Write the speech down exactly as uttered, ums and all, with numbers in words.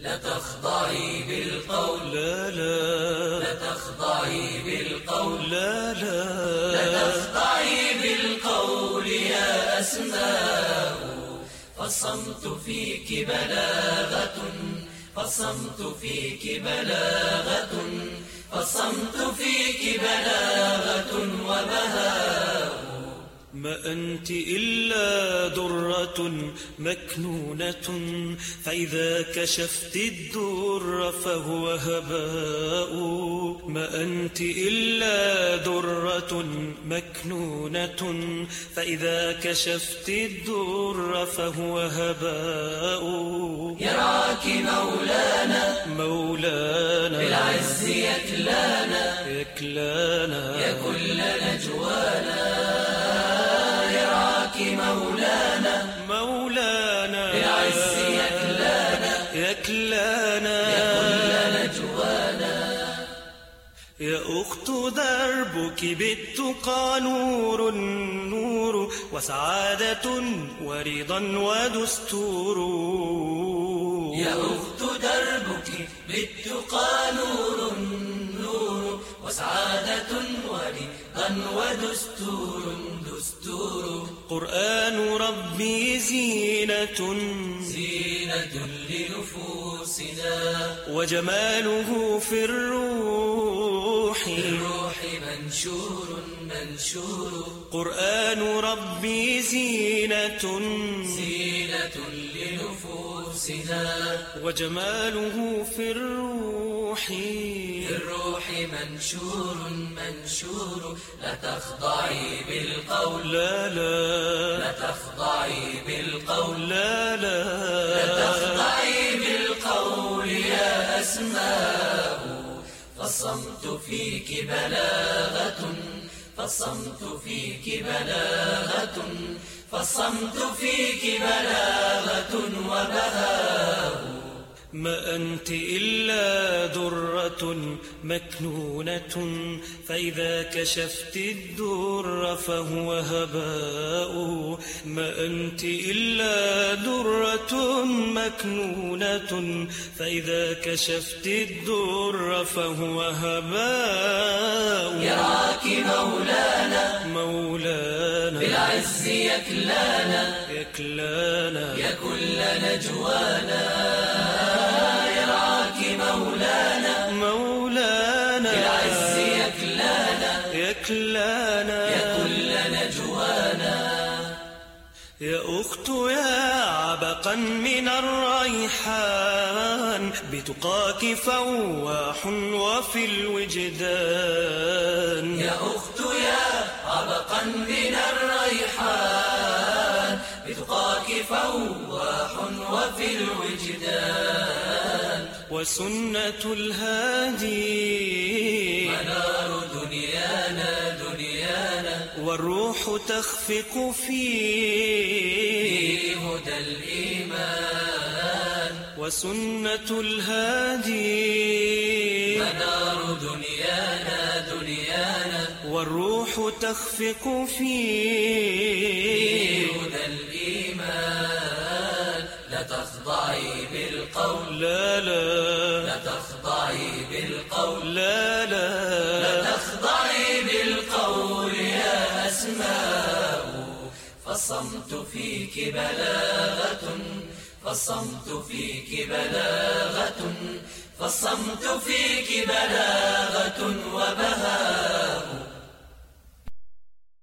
لا تخضعي بالقول، لا لا لا تخضعي بالقول، لا لا لا تخضعي بالقول يا أسماء، فالصمت فيك بلاغة، فالصمت فيك بلاغة، فالصمت فيك بلاغة وبهاء. ما أنت إلا درة مكنونة، فإذا كشفت الدر فهو هباء. ما أنت إلا درة مكنونة، فإذا كشفت الدر فهو هباء. يرعاك مولانا، مولانا بالعز يكلانا، يكلانا يا كل نجوانا. مولانا مولانا بالعز يكلانا، يكلانا يا كل نجوانا. يا أخت دربك بالتقى نور، نور وسعادة ورضا ودستور. يا أخت دربك بالتقى نور، نور وسعادة ورضا ودستور، دستور. قرآن ربي زينة، زينة لنفوسنا، وجماله في الروح، في الروح منشور، منشور. قرآن ربي زينة، زينة لنفوسنا، وجماله في الروح، في الروح منشور، منشور. لا تخضعي بالقول، لا لا لا تخضعي بالقول، لا لا لا تخضعي بالقول يا أسماء، فالصمت فيك بلاغة، فالصمت فيك بلاغة، فالصمت فيك بلاغة وبهاء. ما أنت إلا درة مكنونة، فإذا كشفت الدر فهو هباء. ما أنت إلا درة مكنونة، فإذا كشفت الدر فهو هباء. يرعاك مولانا، مولانا بالعز يكلانا، يكلانا يا كل نجوانا. مولانا مولانا بالعز يكلانا، يكلانا يا كل نجوانا. يا أخت يا عبقا من الريحان، بتقاك فواح وفي الوجدان. يا أخت يا عبقا من الريحان، بتقاك فواح وفي الوجدان. وسنة الهادي منار دنيانا، دنيانا. والروح تخفق فيه في هدى الإيمان. وسنة الهادي منار دنيانا، دنيانا. والروح تخفق فيه في هدى الإيمان. لا تخضعي بالقول، لا لا لا تخضعي بالقول، لا لا لا تخضعي بالقول يا أسماء، فالصمت فيك بلاغة، فالصمت فيك بلاغة، فالصمت فيك بلاغة وبهاء.